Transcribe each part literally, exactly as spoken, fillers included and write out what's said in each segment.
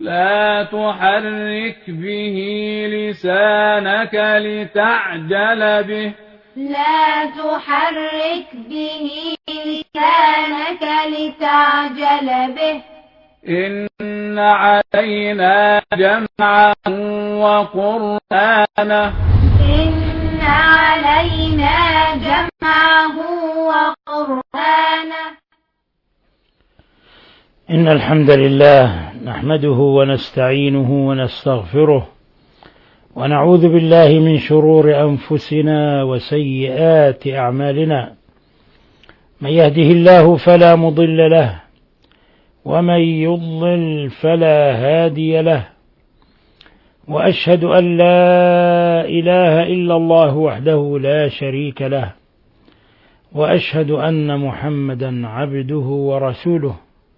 لا تحرك به لسانك لتعجل به لا تحرك به لسانك لتعجل به إن علينا جمعه وقرآنه إن علينا جمعه وقرآنه إن الحمد لله نحمده ونستعينه ونستغفره ونعوذ بالله من شرور أنفسنا وسيئات أعمالنا. من يهده الله فلا مضل له ومن يضلل فلا هادي له، وأشهد أن لا إله إلا الله وحده لا شريك له، وأشهد أن محمدا عبده ورسوله.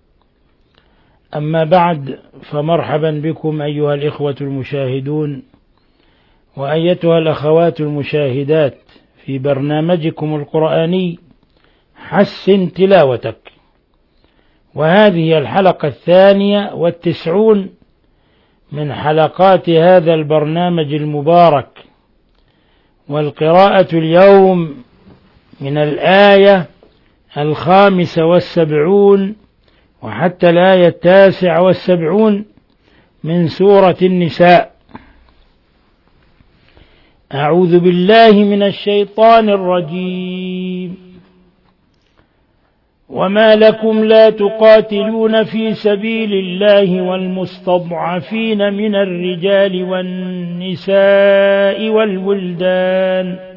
أما بعد، فمرحبا بكم أيها الإخوة المشاهدون وأيتها الأخوات المشاهدات في برنامجكم القرآني حسن تلاوتك، وهذه الحلقة الثانية والتسعون من حلقات هذا البرنامج المبارك. والقراءة اليوم من الآية الخامسة والسبعون وحتى الآية التاسعة والسبعون من سورة النساء. أعوذ بالله من الشيطان الرجيم. وما لكم لا تقاتلون في سبيل الله والمستضعفين من الرجال والنساء والولدان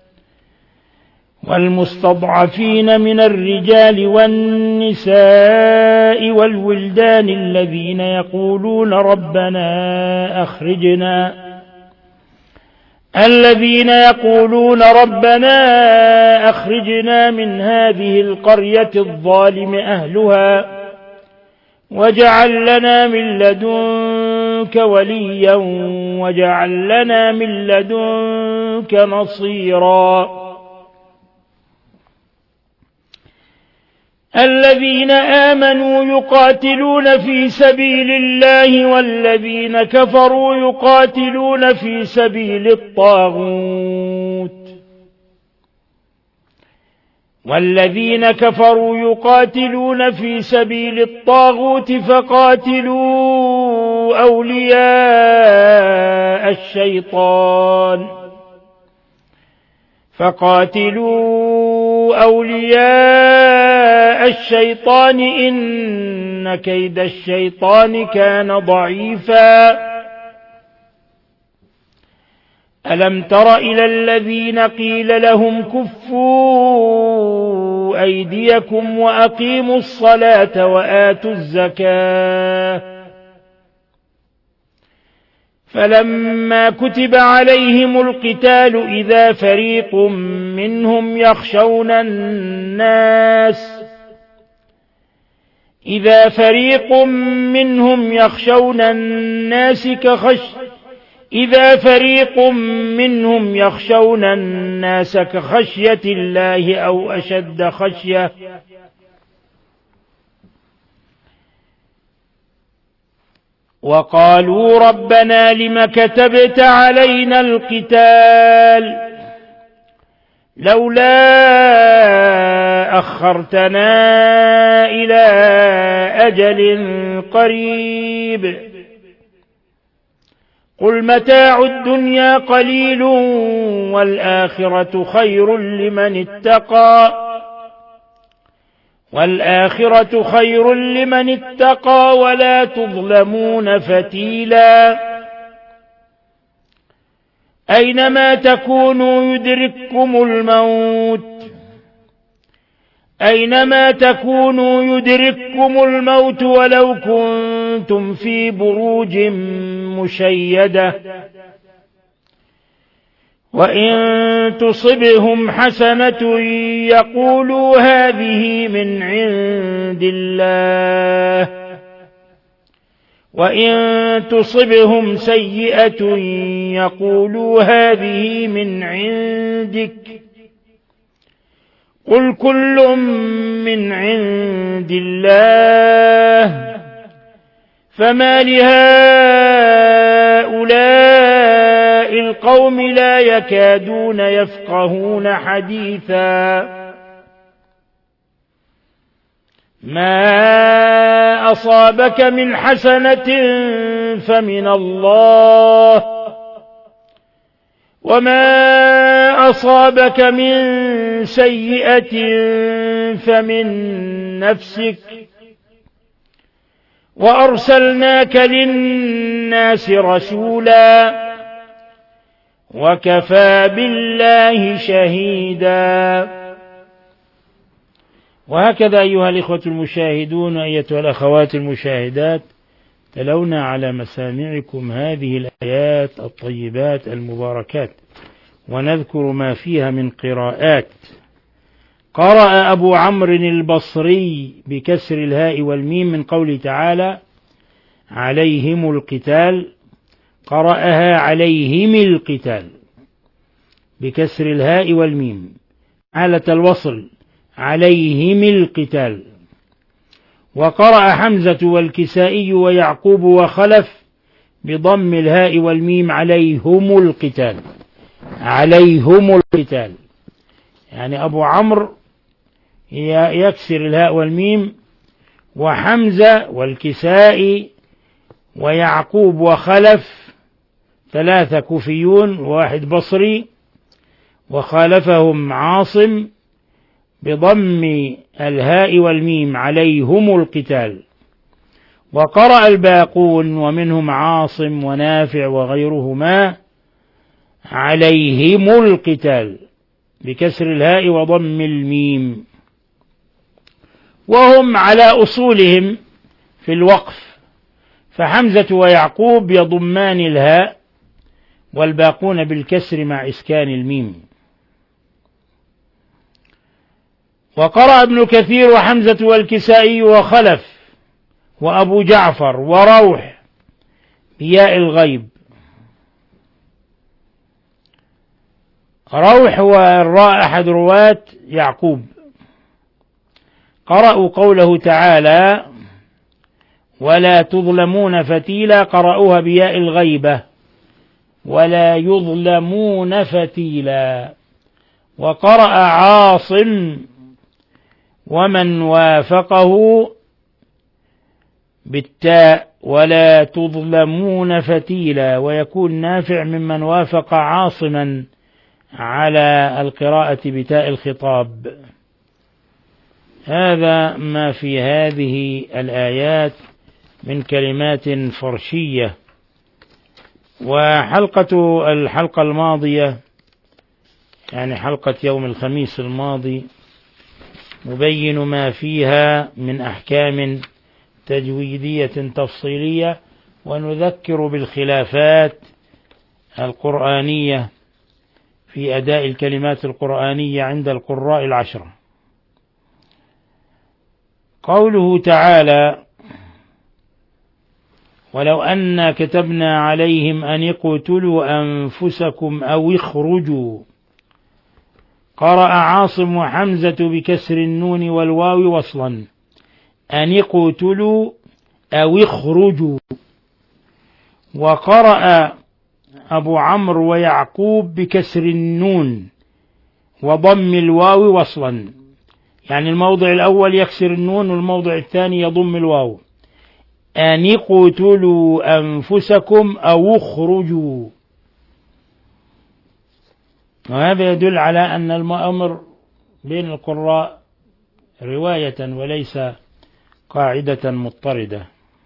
والمستضعفين من الرجال والنساء والولدان الذين يقولون ربنا أخرجنا الذين يقولون ربنا أخرجنا من هذه القرية الظالم أهلها واجعل لنا من لدنك وليا واجعل لنا من لدنك نصيرا. الذين آمنوا يقاتلون في سبيل الله والذين كفروا يقاتلون في سبيل الطاغوت والذين كفروا يقاتلون في سبيل الطاغوت فقاتلوا أولياء الشيطان فقاتلوا أولياء الشيطان إن كيد الشيطان كان ضعيفا. ألم تر إلى الذين قيل لهم كفوا أيديكم وأقيموا الصلاة وآتوا الزكاة فلما كتب عليهم القتال إذا فريق منهم يخشون الناس إذا فريق منهم يخشون الناس كخش إذا فريق منهم يخشون الناس كخشية الله أو أشد خشية وقالوا ربنا لم كتبت علينا القتال لولا أخرتنا إلى أجل قريب قل متاع الدنيا قليل والآخرة خير لمن اتقى والآخرة خير لمن اتقى ولا تظلمون فتيلا. أينما تكونوا يدرككم الموت أينما تكونوا يدرككم الموت ولو كنتم في بروج مشيدة وإن تصبهم حسنة يقولوا هذه من عند الله وإن تصبهم سيئة يقولوا هذه من عندك قل كل من عند الله فما لهؤلاء القوم لا يكادون يفقهون حديثا ما أصابك من حسنة فمن الله وما أصابك من سيئة فمن نفسك وأرسلناك للناس رسولا وكفى بالله شهيدا. وهكذا أيها الإخوة المشاهدون أيتها الأخوات المشاهدات تلونا على مسامعكم هذه الآيات الطيبات المباركات ونذكر ما فيها من قراءات. قرأ أبو عمرو البصري بكسر الهاء والميم من قوله تعالى عليهم القتال، قرأها عليهم القتال بكسر الهاء والميم حالة الوصل عليهم القتال. وقرأ حمزة والكسائي ويعقوب وخلف بضم الهاء والميم عليهم القتال، عليهم القتال، يعني أبو عمرو يكسر الهاء والميم، وحمزة والكسائي ويعقوب وخلف ثلاثة كوفيون وواحد بصري، وخالفهم عاصم بضم الهاء والميم عليهم القتال. وقرأ الباقون ومنهم عاصم ونافع وغيرهما عليهم القتال بكسر الهاء وضم الميم، وهم على أصولهم في الوقف، فحمزة ويعقوب يضمان الهاء والباقون بالكسر مع إسكان الميم. وقرأ ابن كثير وحمزة والكسائي وخلف وأبو جعفر وروح بياء الغيب. روح والراء أحد رواة يعقوب. قرأوا قوله تعالى ولا تظلمون فتيلا، قرأوها بياء الغيبة ولا يظلمون فتيلا. وقرأ عاصم ومن وافقه بالتاء ولا تظلمون فتيلا، ويكون نافع ممن وافق عاصما على القراءة بتاء الخطاب. هذا ما في هذه الآيات من كلمات فرشية. وحلقة الحلقة الماضية يعني حلقة يوم الخميس الماضي نبين ما فيها من أحكام تجويدية تفصيلية، ونذكر بالخلافات القرآنية في أداء الكلمات القرآنية عند القراء العشرة. قوله تعالى ولو أن كتبنا عليهم أن اقتلوا أنفسكم أو اخرجوا، قرأ عاصم وحمزة بكسر النون والواو وصلا أن اقتلوا أو اخرجوا. وقرأ أبو عمرو ويعقوب بكسر النون وضم الواو وصلا، يعني الموضع الأول يكسر النون والموضع الثاني يضم الواو، أن اقتلوا أنفسكم أو اخرجوا. وهذا يدل على أن الأمر بين القراء رواية وليس قاعدة مضطردة.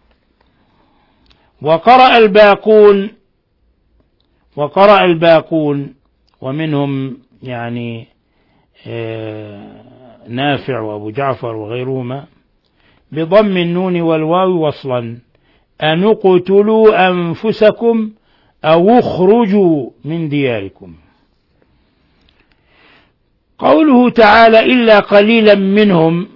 وقرأ الباقون وقرأ الباقون ومنهم يعني نافع وأبو جعفر وغيرهما بضم النون والواو وصلا أن اقتلوا أنفسكم أو اخرجوا من دياركم. قوله تعالى إلا قليلا منهم،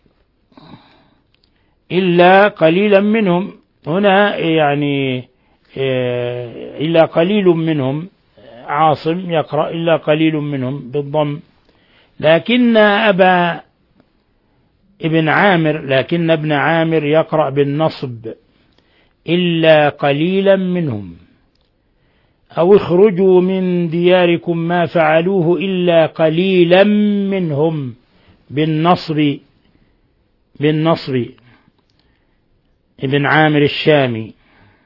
إلا قليلا منهم هنا يعني إلا قليل منهم، عاصم يقرأ إلا قليل منهم بالضم، لكن أبا ابن عامر لكن ابن عامر يقرأ بالنصب إلا قليلا منهم، أو اخرجوا من دياركم ما فعلوه إلا قليلا منهم بالنصب بالنصب ابن عامر الشامي.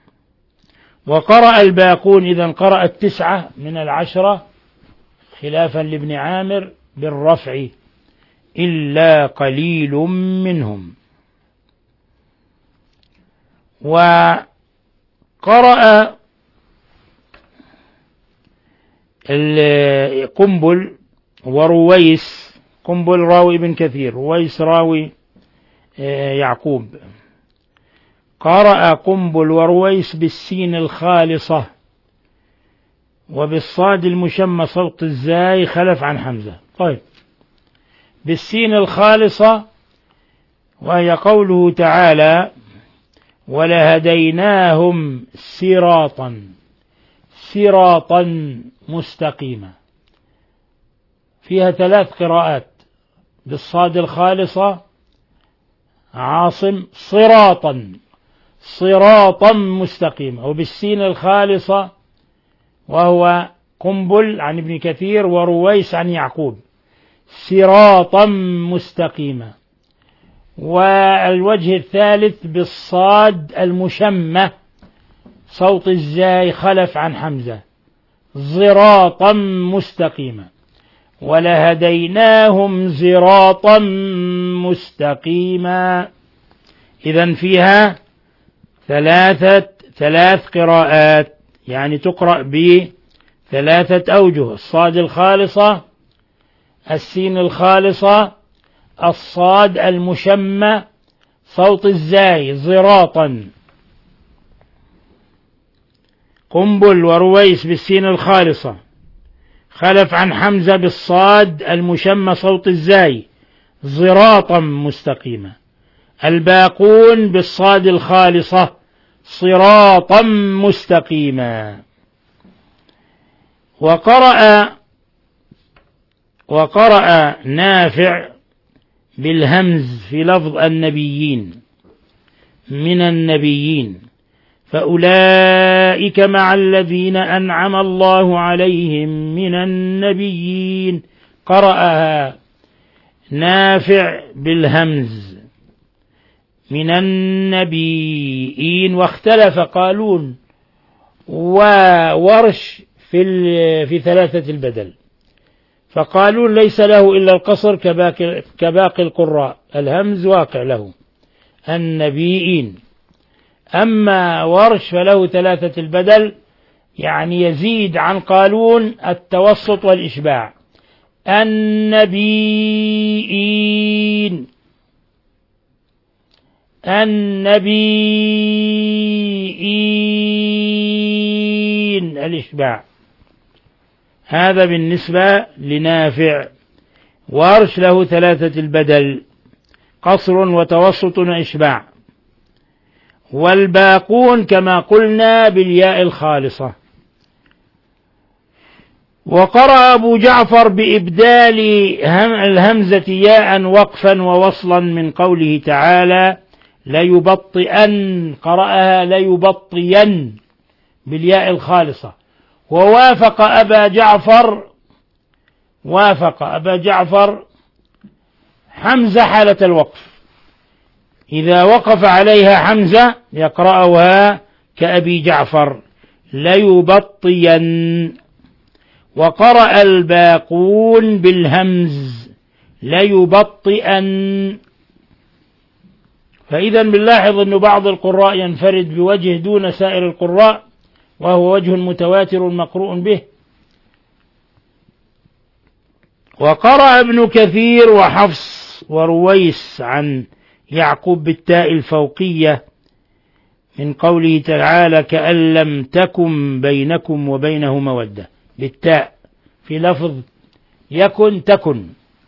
وقرأ الباقون إذا قرأ التسعة من العشرة خلافا لابن عامر بالرفع إلا قليل منهم. وقرأ قنبل ورويس، قنبل راوي ابن كثير، رويس راوي يعقوب. قرأ قنبل ورويس بالسين الخالصة وبالصاد المشمى صوت الزاي خلف عن حمزة. طيب، بالسين الخالصة وهي قوله تعالى ولهديناهم صراطا صراطا مستقيما، فيها ثلاث قراءات. بالصاد الخالصة عاصم صراطا صراطا مستقيما، وبالسين الخالصة وهو قنبل عن ابن كثير ورويس عن يعقوب صراطا مستقيما. والوجه الثالث بالصاد المشمة صوت الزاي خلف عن حمزة صراطا مستقيما، ولهديناهم صراطا مستقيما. إذن فيها ثلاثة ثلاث قراءات، يعني تقرأ بثلاثة أوجه: الصاد الخالصة، السين الخالصة، الصاد المشمة صوت الزاي صراطا. قنبل ورويس بالسين الخالصة خلف عن حمزة بالصاد المشمة صوت الزاي صراطا مستقيما. الباقون بالصاد الخالصة صراطا مستقيما. وقرأ وقرأ نافع بالهمز في لفظ النبيين من النبيين، فأولئك مع الذين أنعم الله عليهم من النبيين. قرأها نافع بالهمز من النبيين. واختلف قالون وورش في في ثلاثة البدل، فقالون ليس له إلا القصر كباقي, كباقي القراء، الهمز واقع له النبيين. أما ورش فله ثلاثة البدل، يعني يزيد عن قالون التوسط والإشباع. النبيين النبيين الإشباع. هذا بالنسبة لنافع. ورش له ثلاثة البدل، قصر وتوسط وإشباع. والباقون كما قلنا بالياء الخالصة. وقرأ أبو جعفر بإبدال الهمزة ياء وقفا ووصلا من قوله تعالى ليبطئن، قرأها ليبطين بالياء الخالصة. ووافق أبا جعفر وافق أبا جعفر حمزة حالة الوقف، إذا وقف عليها حمزة يقرأها كأبي جعفر ليبطين. وقرأ الباقون بالهمز ليبطئن. فإذا بنلاحظ أن بعض القراء ينفرد بوجه دون سائر القراء، وهو وجه متواتر مقروء به. وقرأ ابن كثير وحفص ورويس عن يعقوب بالتاء الفوقية من قوله تعالى كأن لم تكن بينكم وبينه مودة، بالتاء في لفظ يكن تكن.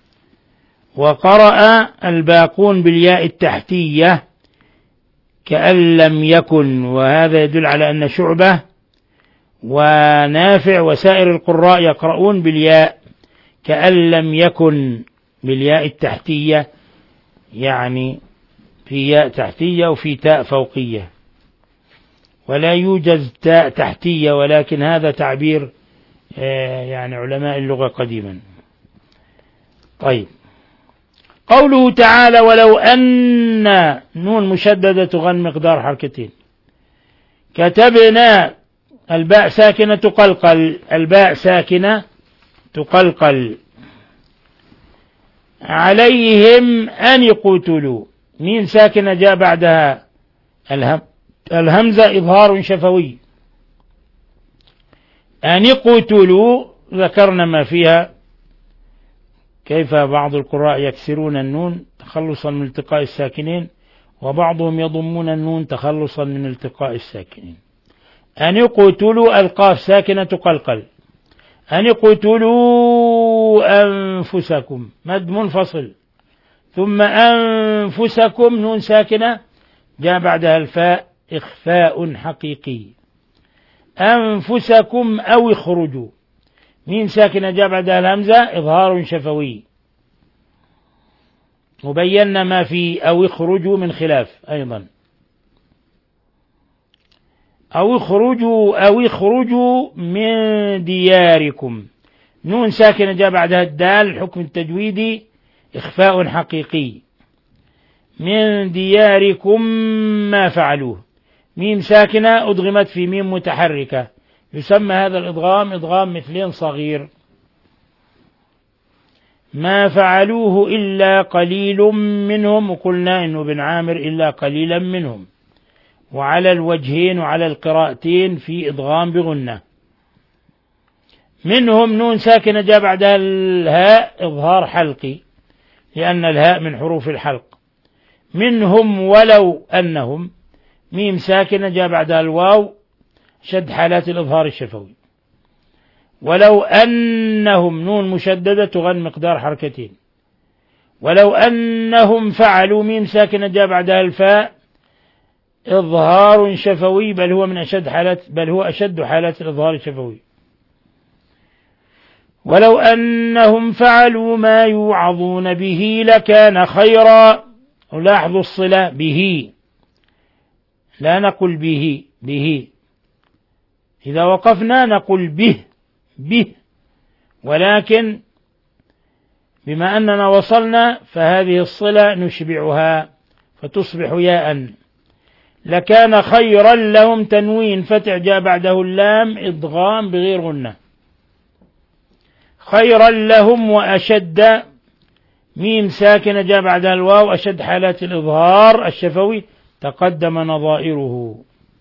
وقرأ الباقون بالياء التحتية كأن لم يكن، وهذا يدل على أن شعبة ونافع وسائر القراء يقرؤون بالياء كأن لم يكن بالياء التحتية، يعني في ياء تحتية وفي تاء فوقية. ولا يوجد تاء تحتية، ولكن هذا تعبير يعني علماء اللغة قديما. طيب، قوله تعالى ولو أن نون مشددة تغن مقدار حركتين، كتبنا الباء ساكنة تقلقل، الباء ساكنة تقلقل، عليهم أن يقتلوا، ميم ساكنة جاء بعدها الهم الهمزة إظهار شفوي، أن يقتلوا ذكرنا ما فيها، كيف بعض القراء يكسرون النون تخلصا من التقاء الساكنين، وبعضهم يضمون النون تخلصا من التقاء الساكنين. أن يقتلوا القاف ساكنة تقلقل، أن يقتلوا أنفسكم مد منفصل، ثم أنفسكم نون ساكنة جاء بعدها الفاء إخفاء حقيقي، أنفسكم أو اخرجوا، ميم ساكنة جاء بعدها الهمزة إظهار شفوي، وبينا ما في أو اخرجوا من خلاف أيضا، أو اخرجوا أو اخرجوا من دياركم، نون ساكنة جاء بعدها الدال الحكم التجويدي إخفاء حقيقي، من دياركم ما فعلوه، ميم ساكنة أدغمت في ميم متحركة، يسمى هذا الإدغام إدغام مثلين صغير. ما فعلوه إلا قليل منهم، وقلنا إنه بن عامر إلا قليلا منهم، وعلى الوجهين وعلى القراءتين في إدغام بغنة. منهم نون ساكنة جاء بعدها الهاء إظهار حلقي، لأن الهاء من حروف الحلق. منهم ولو أنهم، ميم ساكنة جاء بعدها الواو شد حالات الإظهار الشفوي. ولو أنهم نون مشددة تغن مقدار حركتين. ولو أنهم فعلوا، ميم ساكنة جاء بعدها الفاء إظهار شفوي، بل هو من أشد حالات بل هو أشد حالات الإظهار الشفوي. ولو أنهم فعلوا ما يوعظون به لكان خيرا. ولاحظوا الصلة به، لا نقول به به، إذا وقفنا نقول به به، ولكن بما أننا وصلنا فهذه الصلة نشبعها فتصبح ياء. لكان خيرا لهم تنوين فتح جاء بعده اللام إدغام بغير غنة. خيرا لهم وأشد، ميم ساكنة جاء بعدها الواو أشد حالات الإظهار الشفوي تقدم نظائره.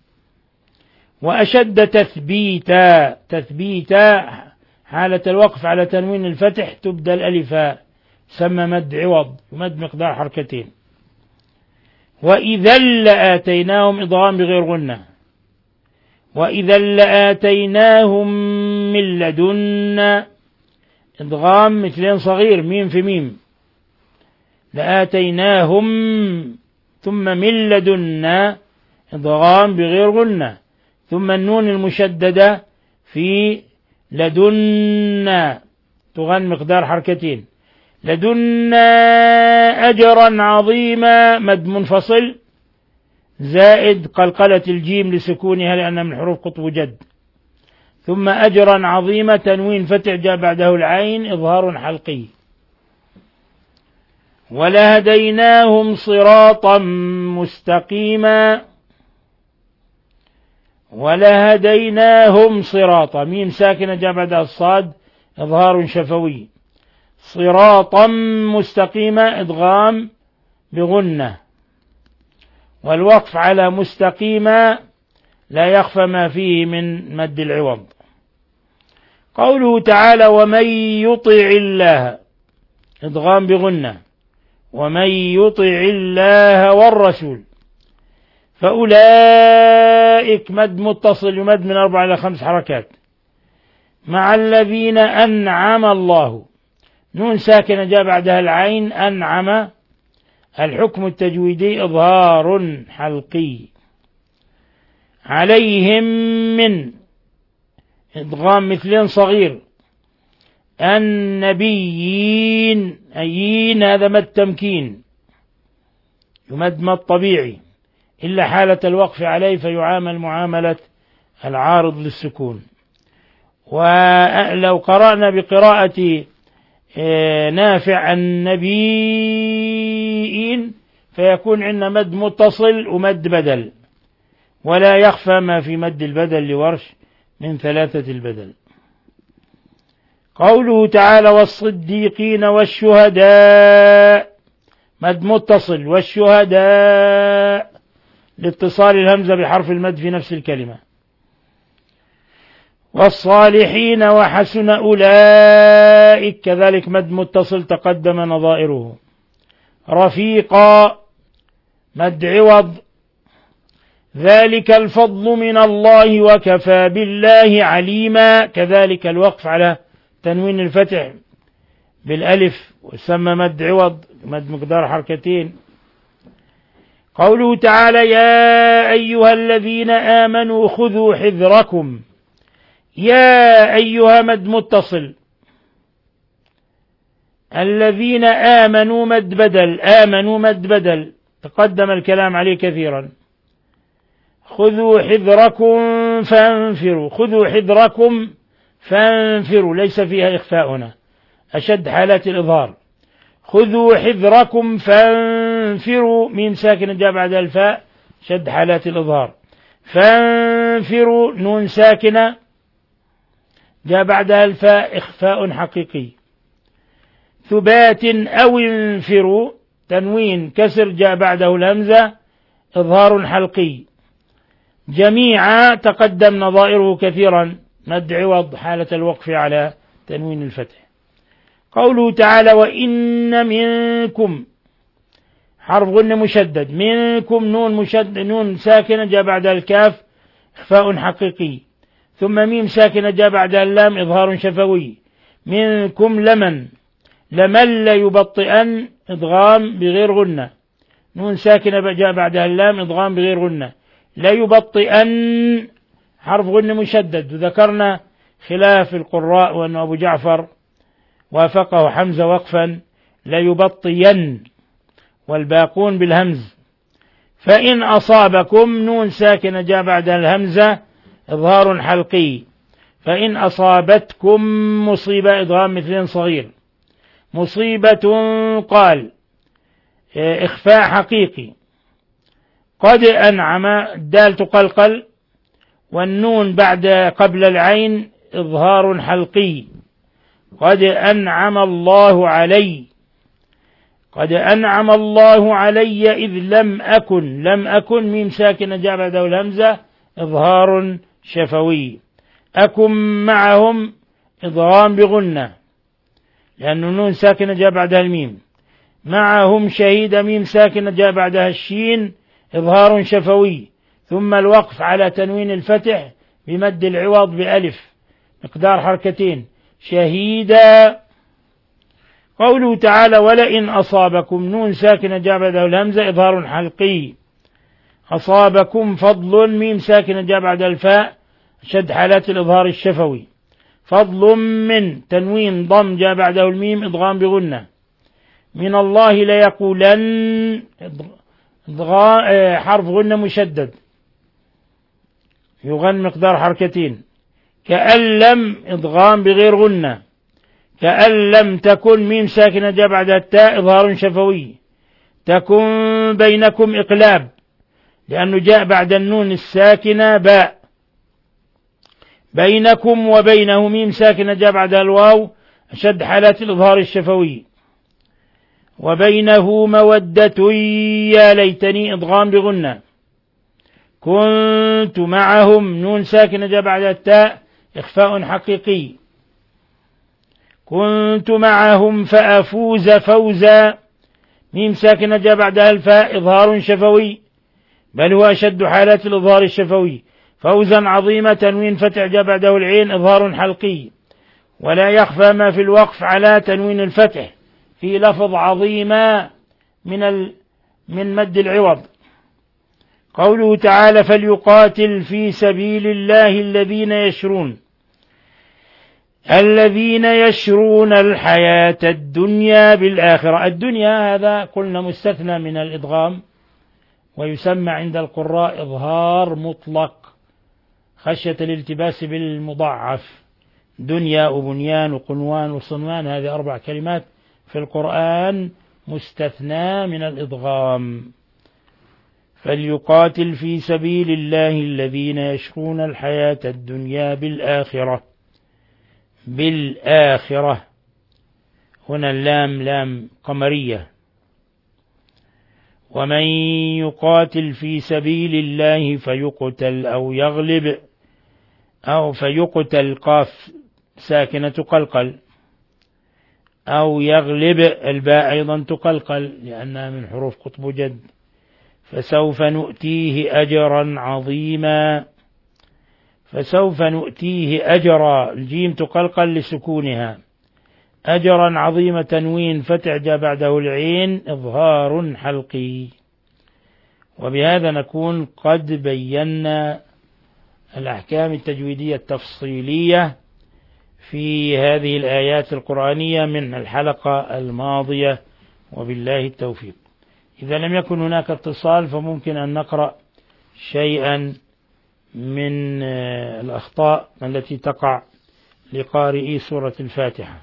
وأشد تثبيتا، تثبيتا حالة الوقف على تنوين الفتح تبدل ألفا، سمى مد عوض يمد مقدار حركتين. وإذا لآتيناهم إضغام بغير غنة. وإذا لآتيناهم من لدنا إضغام مثلين صغير ميم في ميم. لآتيناهم ثم من لدنا إضغام بغير غنة، ثم النون المشددة في لدنا تغن مقدار حركتين. لدنا أجرا عظيما مد منفصل زائد قلقلة الجيم لسكونها لأنها من حروف قطب جد. ثم أجرا عظيما تنوين فتح جاء بعده العين إظهار حلقي. ولهديناهم صراطا مستقيما. ولهديناهم صراطا، ميم ساكنة جاء بعدها الصاد إظهار شفوي. صراطا مستقيما إدغام بغنة. والوقف على مستقيما لا يخفى ما فيه من مد العوض. قوله تعالى ومن يطع الله إدغام بغنة. ومن يطع الله والرسول فأولئك مد متصل يمد من أربع إلى خمس حركات. مع الذين أنعم الله، نون ساكنة جاء بعدها العين أنعم الحكم التجويدي إظهار حلقي. عليهم من إدغام مثلين صغير. النبيين أيين هذا مد تمكين يمد مد طبيعي. إلا حالة الوقف عليه فيعامل معاملة العارض للسكون. ولو قرأنا بقراءة نافع النبيين فيكون عندنا مد متصل ومد بدل، ولا يخفى ما في مد البدل لورش من ثلاثة البدل. قوله تعالى والصديقين والشهداء مد متصل، والشهداء لاتصال الهمزة بحرف المد في نفس الكلمة. والصالحين وحسن أولئك كذلك مد متصل تقدم نظائره. رفيقا مد عوض. ذلك الفضل من الله وكفى بالله عليما كذلك الوقف على تنوين الفتح بالألف وسمى مد عوض مد مقدار حركتين. قوله تعالى يا أيها الذين آمنوا خذوا حذركم. يا أيها مد متصل. الذين آمنوا مد بدل. آمنوا مد بدل تقدم الكلام عليه كثيرا. خذوا حذركم فانفروا. خذوا حذركم فانفروا ليس فيها إخفاء هنا أشد حالات الإظهار. خذوا حذركم فانفروا ميم ساكنة جاء بعد الفاء شد حالات الإظهار. فانفروا نون ساكنة جاء بعدها الفاء إخفاء حقيقي. ثبات أو انفروا تنوين كسر جاء بعده الهمزة إظهار حلقي. جميعا تقدم نظائره كثيرا مد عوض حالة الوقف على تنوين الفتح. قوله تعالى وإن منكم حرف غنة مشدد. منكم نون مشدد نون ساكنة جاء بعد الكاف إخفاء حقيقي. ثم ميم ساكنة جاء بعد اللام إظهار شفوي. منكم لمن. لمن لا يبطئن إدغام بغير غنة. نون ساكنة جاء بعدها اللام إدغام بغير غنة. لا يبطئن حرف غنة مشدد. وذكرنا خلاف القراء وأن أبو جعفر وافقه حمزة وقفا لا يبطين والباقون بالهمز. فإن أصابكم نون ساكنة جاء بعد الهمزة إظهار حلقي. فإن أصابتكم مصيبة إدغام مثلين صغير. مصيبة قال إخفاء حقيقي. قد أنعم الدال تقلقل والنون بعد قبل العين إظهار حلقي. قد أنعم الله علي. قد أنعم الله علي إذ لم أكن. لم أكن ميم ساكنة جاء بعده الهمزة إظهار شفوي. أكن معهم إضغام بغنة لأن النون ساكنة جاء بعدها الميم. معهم شهيد ميم ساكنة جاء بعدها الشين إظهار شفوي. ثم الوقف على تنوين الفتح بمد العوض بألف مقدار حركتين. شهيدا. قوله تعالى ولئن أصابكم نون ساكنة جاء بعده الهمزة إظهار حلقي. أصابكم فضل ميم ساكنة جاء بعد الفاء شد حالات الإظهار الشفوي. فضل من تنوين ضم جاء بعده الميم إضغام بغنة. من الله ليقولن حرف غنة مشدد يغن مقدار حركتين. كأن لم إضغام بغير غنة. كأن لم تكن ميم ساكنة جاء بعد التاء إظهار شفوي. تكن بينكم إقلاب لأنه جاء بعد النون الساكنة باء. بينكم وبينه ميم ساكنة جاء بعدها الواو أشد حالات الإظهار الشفوي. وبينه مودة يا ليتني إضغام بغنة. كنت معهم نون ساكنة جاء بعد التاء إخفاء حقيقي. كنت معهم فأفوز فوزا ميم ساكنة جاء بعدها الفاء إظهار شفوي بل هو أشد حالات الإظهار الشفوي. فوزا عظيمة تنوين فتح جاء بعده العين إظهار حلقي. ولا يخفى ما في الوقف على تنوين الفتح في لفظ عظيمة من ال من مد العوض. قوله تعالى فليقاتل في سبيل الله الذين يشرون. الذين يشرون الحياة الدنيا بالآخرة. الدنيا هذا قلنا مستثنى من الإدغام ويسمى عند القراء إظهار مطلق خشية الالتباس بالمضاعف. دنيا وبنيان وقنوان وصنوان، هذه أربع كلمات في القرآن مستثنى من الإدغام. فليقاتل في سبيل الله الذين يشرون الحياة الدنيا بالآخرة. بالآخرة هنا اللام لام قمرية. ومن يقاتل في سبيل الله فيقتل أو يغلب، أو فيقتل قاف ساكنة تقلقل، أو يغلب الباء أيضا تقلقل لأنها من حروف قطب جد. فسوف نؤتيه أجرا عظيما. فسوف نؤتيه أجرا، الجيم تقلقل لسكونها. أجرا عظيم تنوين فتح جاء بعده العين إظهار حلقي. وبهذا نكون قد بينا الأحكام التجويدية التفصيلية في هذه الآيات القرآنية من الحلقة الماضية، وبالله التوفيق. إذا لم يكن هناك اتصال فممكن أن نقرأ شيئا من الأخطاء التي تقع لقارئي سورة الفاتحة.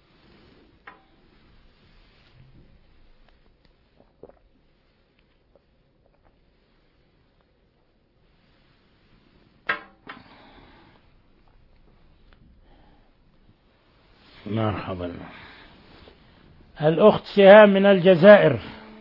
مرحبا. الأخت سهام من الجزائر.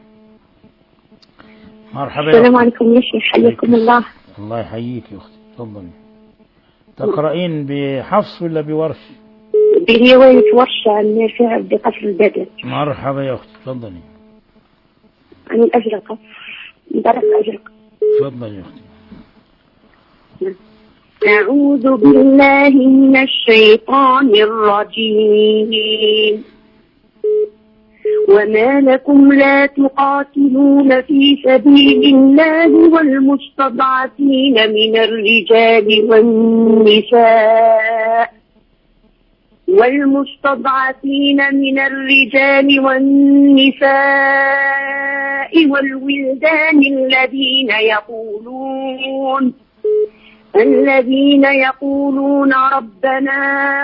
مرحبا. السلام عليكم يا شيخ، حياكم الله. الله يحييك يا أختي، تفضلي. تقرأين بحفص ولا بورش؟ برواية ورش عن نافع بقصر البدل. مرحبا يا أختي، تفضلي. عن الأزرق، درس الأزرق. تفضلي يا أختي. أعوذ بالله من الشيطان الرجيم. وما لكم لا تقاتلون في سبيل الله والمستضعفين من الرجال والنساء والمستضعفين من الرجال والنساء والولدان الذين يقولون الذين يقولون ربنا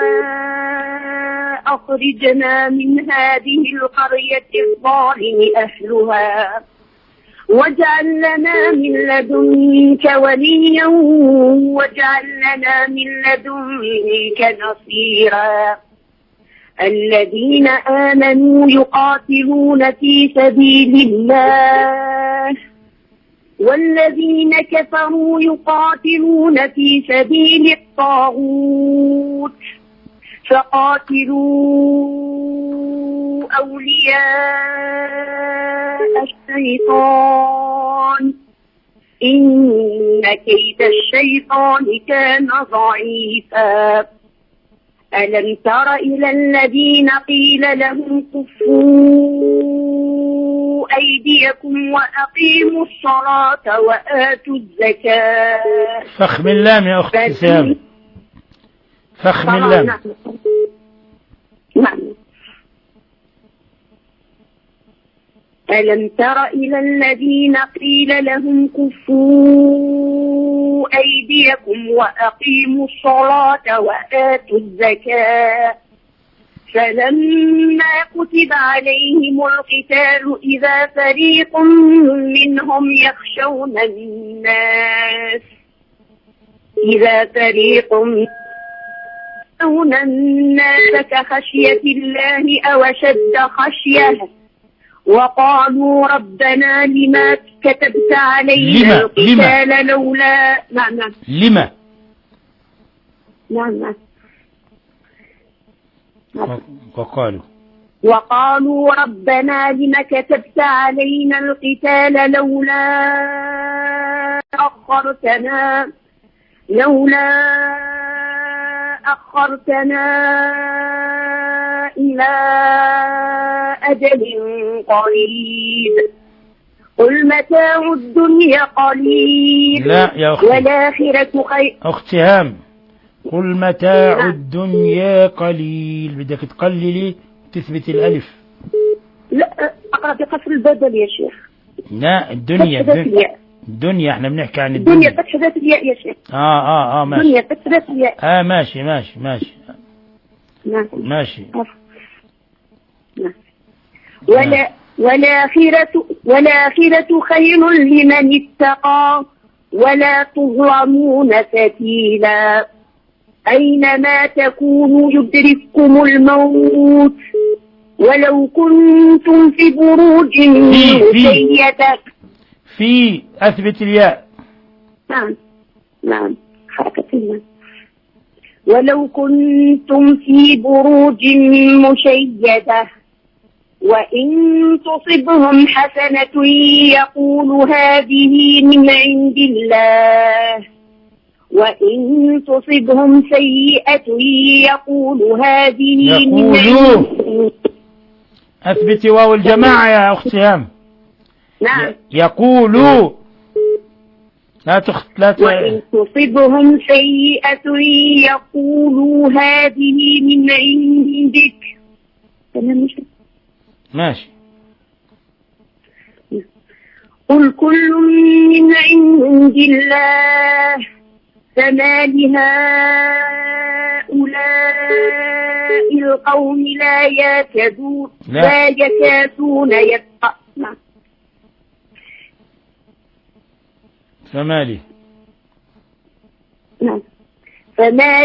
أخرجنا من هذه القرية الظالم أهلها واجعل لنا من لدنك وليا واجعل لنا من لدنك نصيرا. الذين آمنوا يقاتلون في سبيل الله والذين كفروا يقاتلون في سبيل الطاغوت فقاتلوا أولياء الشيطان إن كيد الشيطان كان ضعيفا. ألم تر إلى الذين قيل لهم كفوا أيديكم وأقيموا الصلاة وآتوا الزكاة. فخم اللام يا أخت سام، فخم اللام. نعم. ألم تر إلى الذين قيل لهم كفوا أيديكم وأقيموا الصلاة وآتوا الزكاة فلما كتب عليهم القتال إذا فريق منهم يخشون الناس إذا فريق يخشون الناس كخشية الله أو أشد خشية وقالوا ربنا لما كتبت علينا القتال لولا نعم نعم لما نعم نعم وقالوا وقالوا ربنا لما كتبت علينا القتال لولا أخرتنا لولا أخرتنا إلى أجل قريب قل متاع الدنيا قليل لا يا أختي والآخرة خير. أختي هام، قل متاع الدنيا قليل، بدك تقللي تثبت الألف. لا أقرأ بقصر البدل يا شيخ. لا الدنيا الدنيا, الدنيا، احنا بنحكي عن الدنيا الدنيا. فتح ذات الياء يا شيخ. اه اه اه ماشي. الدنيا فتح ذات الياء. اه ماشي ماشي ماشي نعم. ماشي. نعم. ولا والآخرة والآخرة خير لمن اتقى ولا تظلمون فتيلا. أينما تكونوا يدرككم الموت ولو كنتم في بروج مشيدة. في أثبت الياء. نعم نعم حركة الياء. ولو كنتم في بروج مشيدة وإن تصبهم حسنة يقول هذه من عند الله وإن تصبهم سيئة يقول هذه من عند الله. أثبت واو الجماعة يا أخت هام. نعم. يقولوا لا تخت لا ت... وإن تصبهم سيئة يقولوا هذه من عندك. ماشي. قل كل من عند الله فما لهؤلاء القوم لا يكادون لا, لا يكادون يفقهون. فما لي نعم. فما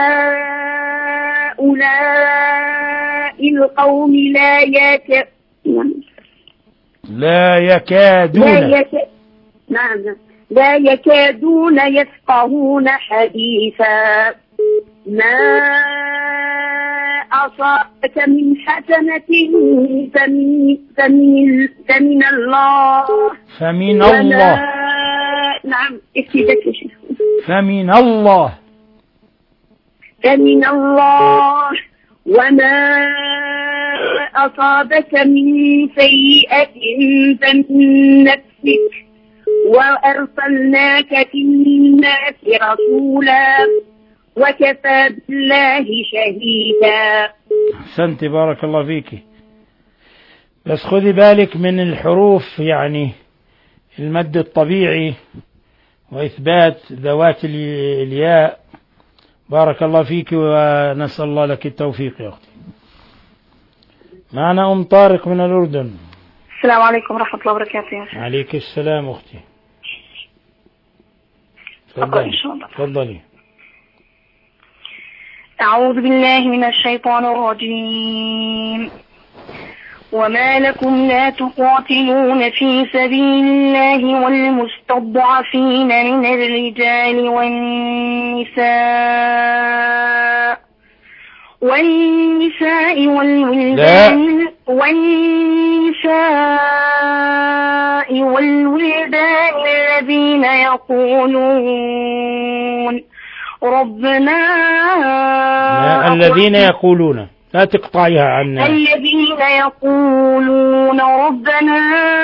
لهؤلاء القوم لا يكادون لا يكادون لا يك... نعم لا يكادون يفقهون حديثا. ما أصابك من حسنة فمن, فمن, فمن الله فمن الله. نعم اكتبت يا شيخ. فمن الله فمن الله وما أصابك من سيئة فمن نفسك وأرسلناك في الناس رسولا وكفى بالله شهيدا. أحسنت بارك الله فيك. بس خذي بالك من الحروف، يعني المد الطبيعي وإثبات ذوات الياء. بارك الله فيك ونسأل الله لك التوفيق يا أختي. معنا أم طارق من الأردن. السلام عليكم ورحمة الله وبركاته. عليك السلام أختي. أقرأ إن شاء الله. تفضلي. أعوذ بالله من الشيطان الرجيم. وما لكم لا تقاتلون في سبيل الله والمستضعفين من الرجال والنساء والنساء والولدان والنساء والولدان الذين يقولون ربنا لا الذين يقولون لا تقطعيها عنا. الذين يقولون ربنا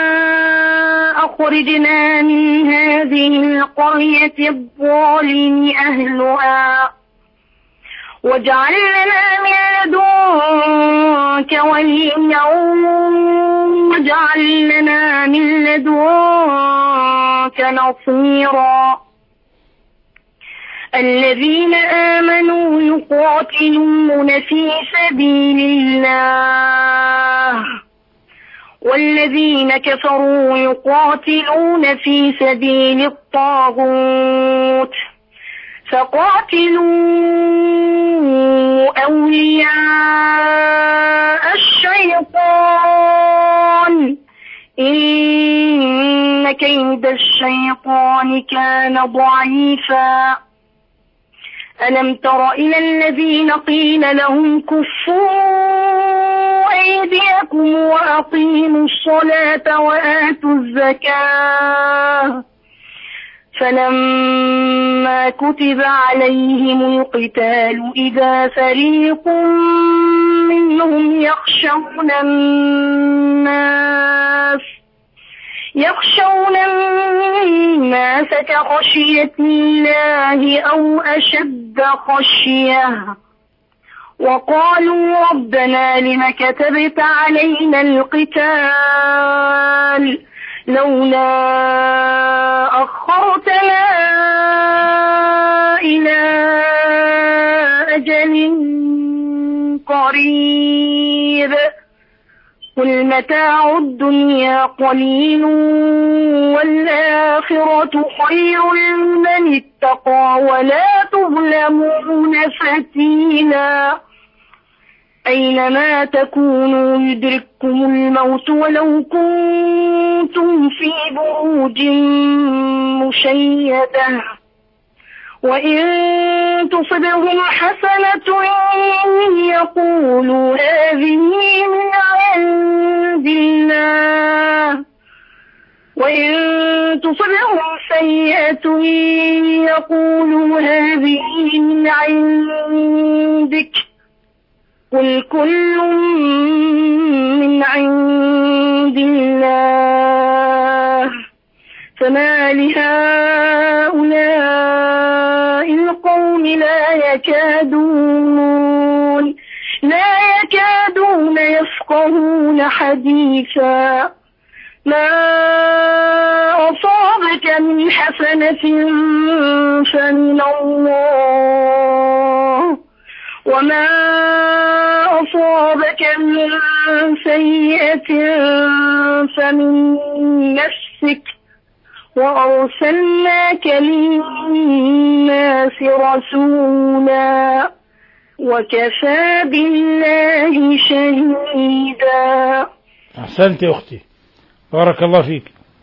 أخرجنا من هذه القرية الظالم أهلها واجعل لنا من لدنك وليا واجعل لنا من لدنك نصيرا. الذين آمنوا يقاتلون في سبيل الله والذين كفروا يقاتلون في سبيل الطاغوت فقاتلوا أولياء الشيطان إن كيد الشيطان كان ضعيفا. ألم تر إلى الذين قيل لهم كفوا أيديكم وأقيموا الصلاة وآتوا الزكاة فلما كتب عليهم القتال إذا فريق منهم يخشون الناس يخشون الناس كخشية الله أو أشد خشية وقالوا ربنا لم كتبت علينا القتال لولا أخرتنا إلى أجل قريب قل متاع الدنيا قليل والآخرة خير لمن اتقى ولا تظلمون فتيلا أينما تكونوا يدرككم الموت ولو كنتم في بروج مشيدة وإن تصبهم حسنة يقولوا هذه من عند الله وإن تصبهم سيئة يقولوا هذه من عندك قل كل من عند الله فما لهؤلاء القوم لا يكادون لا يكادون يفقهون حديثا ما أصابك من حسنة فمن الله وما أصابك من سيئة فمن نفسك وأرسلناك للناس رسولا وكفى بالله شهيدا. أحسنت يا أختي، بارك الله فيك.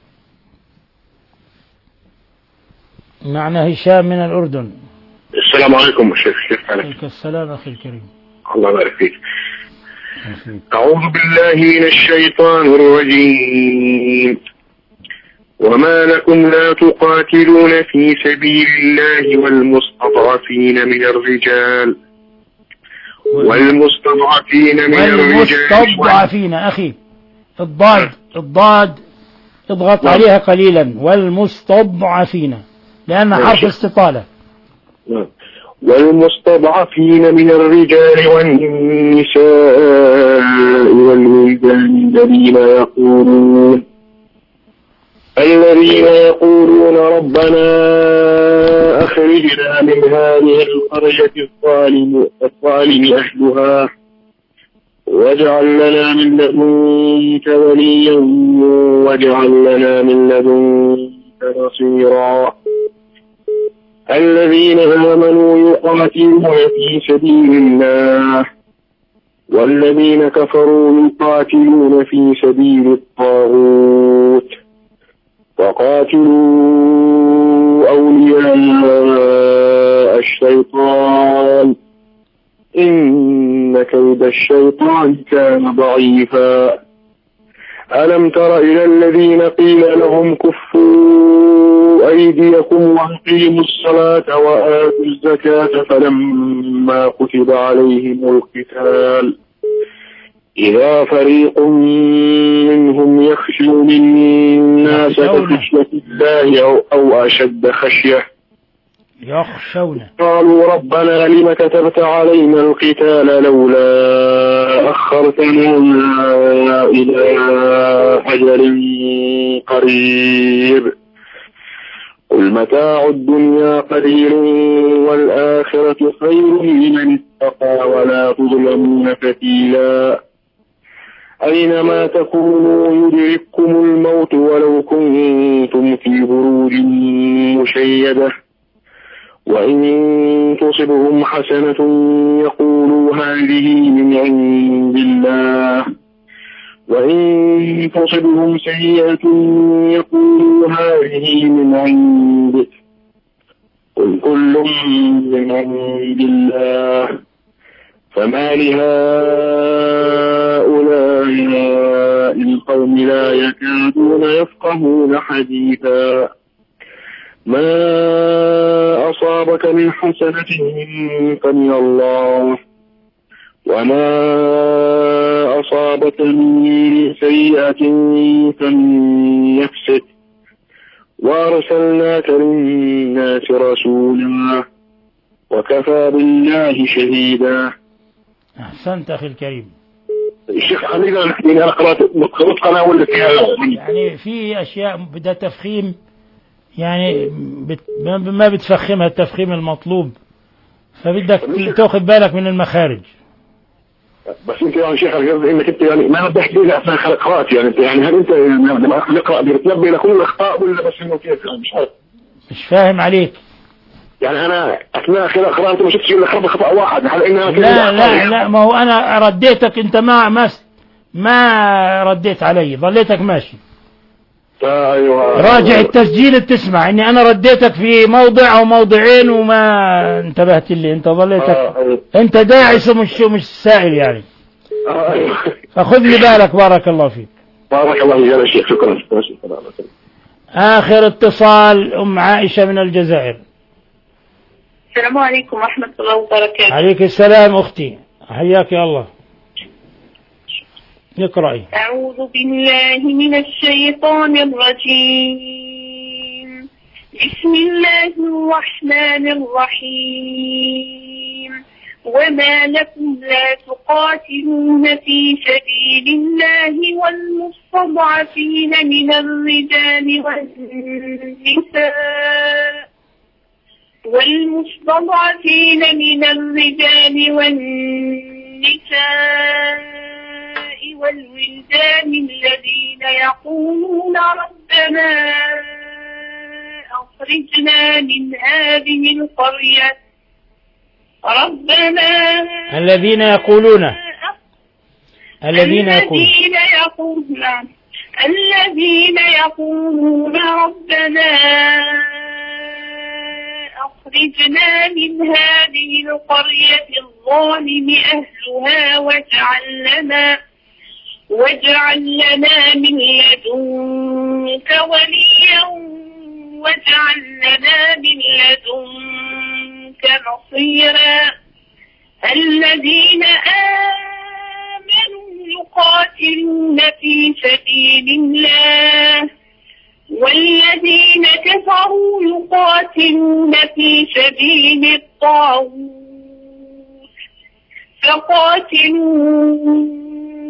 معنا هشام من الأردن. السلام عليكم شيخ. كيف حالك؟ عليك السلام أخي الكريم. الله يبارك فيك. أعوذ بالله من الشيطان الرجيم. وما لكم لا تقاتلون في سبيل الله والمستضعفين من الرجال والمستضعفين من الرجال والمستضعفين أخي الضاد الضاد اضغط عليها قليلا، والمستضعفين لأن حرف استطالة. والمستضعفين من الرجال والنساء والولدان الذين يقولون الذين يقولون ربنا أخرجنا من هذه القرية الظالم الظالم أهلها واجعل لنا من لدنك وليا واجعل لنا من لدنك نصيرا. الذين آمنوا يقاتلون في سبيل الله والذين كفروا يقاتلون في سبيل الطاغوت وقاتلوا أولياء الشيطان إن كيد الشيطان كان ضعيفا. ألم تر إلى الذين قيل لهم كفوا أيديكم وأقيموا الصلاة وآتوا الزكاة فلما كتب عليهم القتال إذا فريق منهم يخشون الناس كخشية الله أو, أو أشد خشية يخشون قالوا ربنا لم كتبت علينا القتال لولا أخرتنا إلى أجل قريب قل متاع الدنيا قليل والآخرة خير لمن اتقى ولا تظلمون فتيلا. أينما تكونوا يدرككم الموت ولو كنتم في بروج مشيدة وإن تصبهم حسنة يقولوا هذه من عند الله وإن تصبهم سيئة يقولوا هذه من عندك قل كل من عند الله فما لهؤلاء القوم لا يكادون يفقهون حديثا. ما أصابك من حسنة فمن الله وما أصابك من سيئة فمن نفسك وأرسلناك للناس رسولا وكفى بالله شهيدا. أحسنت أخي الكريم. الشيخ خلينا يعني أنا قرأت قرأت قناة ولا فيها يعني في أشياء بدها تفخيم، يعني بت ما بتفخمها التفخيم المطلوب، فبدك تاخذ بالك من المخارج. بس انت يعني شيخ قصدي انك انت يعني ما نبهت لي اثناء قراءتي، يعني انت يعني هل انت لما نقرا بتنبه لكل الاخطاء ولا بس انه كيف؟ يعني مش عارف، مش فاهم عليك. يعني انا اثناء قراءتي ما شفتش الا خطا خطا واحد، هل انها لا لا لا ما هو انا رديتك انت ما ما ما رديت علي، ظليتك ماشي. ايوه راجع التسجيل تسمع اني انا رديتك في موضع او موضعين وما انتبهت لي، انت ظليتك آه أيوة. انت داعس ومش مش سائل يعني. آه أيوة. فخذ لي بالك. بارك الله فيك. بارك الله فيك يا شيخ، شكرا شكرا شكرا. اخر اتصال ام عائشة من الجزائر. السلام عليكم ورحمة الله وبركاته. عليك السلام اختي، حياك يا الله. اقرأي. أعوذ بالله من الشيطان الرجيم. بسم الله الرحمن الرحيم. وما لكم لا تقاتلون في سبيل الله والمستضعفين من الرجال والنساء والمستضعفين من الرجال والنساء والولدان الذين يقولون ربنا أخرجنا من هذه القرية ربنا الذين يقولون الذين يقولون الذين يقولون ربنا أخرجنا من هذه القرية الظالم أهلها واجعل لنا واجعل لنا من لدنك وليا واجعل لنا من لدنك نصيرا. الذين آمنوا يقاتلون في سبيل الله والذين كفروا يقاتلون في سبيل الطاغوت فقاتلوا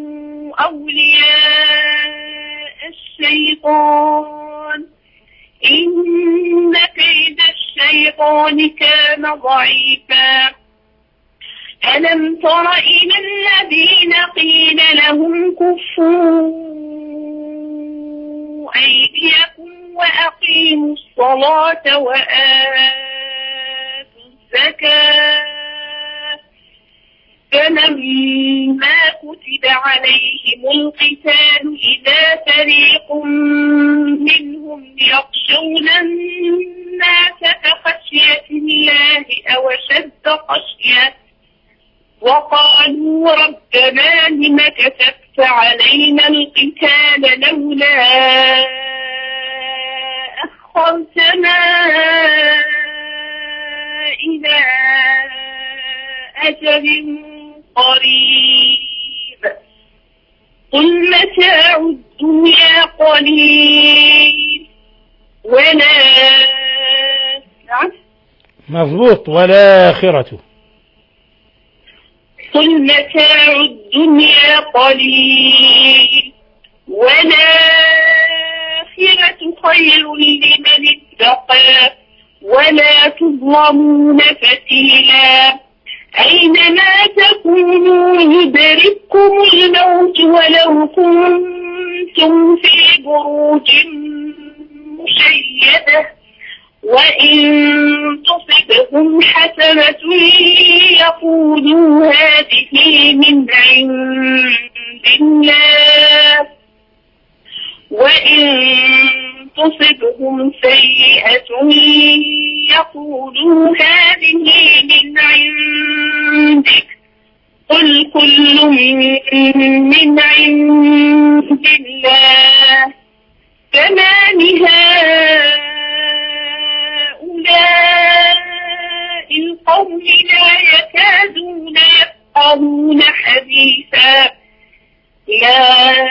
أولياء الشيطان إن كيد الشيطان كان ضعيفا. ألم تر إلى الذين قيل لهم كفوا أيديكم وأقيموا الصلاة وآتوا الزكاة فلما كتب عليهم القتال إذا فريق منهم يخشون الناس كخشية الله أو أشد خشية وقالوا ربنا لم كتبت علينا القتال لولا أخرتنا إلى أجل قريب قل متاع الدنيا قليل ولا مضبوط والآخرة قل متاع الدنيا قليل والآخرة خير لمن اتقى ولا تظلمون فتيلا. أينما تكونوا يدرككم الموت ولو كنتم في بروج مشيدة وإن تصبهم حسنة يقولوا هذه من عند الله وإن تصبهم سيئة يقولوا هذه من عندك قل كل من عند الله فما لهؤلاء القوم لا يكادون يفقهون حديثا. لا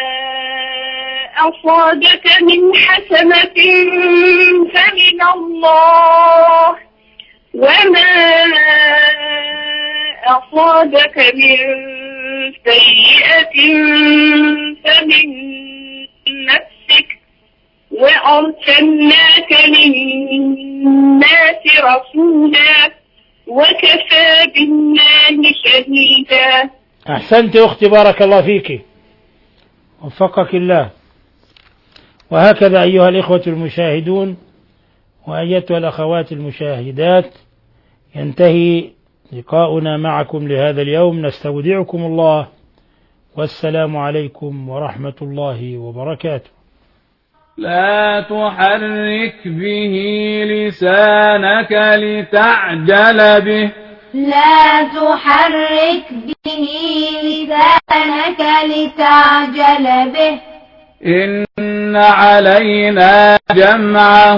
أصابك من حسنة فمن الله وما أصابك من سيئة فمن نفسك وأرسلناك للناس رسولا وكفى بالله شهيدا. أحسنت أختي، بارك الله فيك، وفقك الله. وهكذا أيها الإخوة المشاهدون وأيتها الأخوات المشاهدات ينتهي لقاؤنا معكم لهذا اليوم. نستودعكم الله، والسلام عليكم ورحمة الله وبركاته. لا تحرك به لسانك لتعجل به لا تحرك به لسانك لتعجل به إن علينا جمعه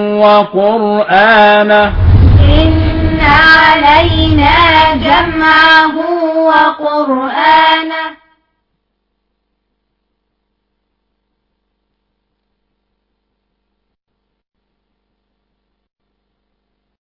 وقرآنه إن علينا جمعه وقرآنه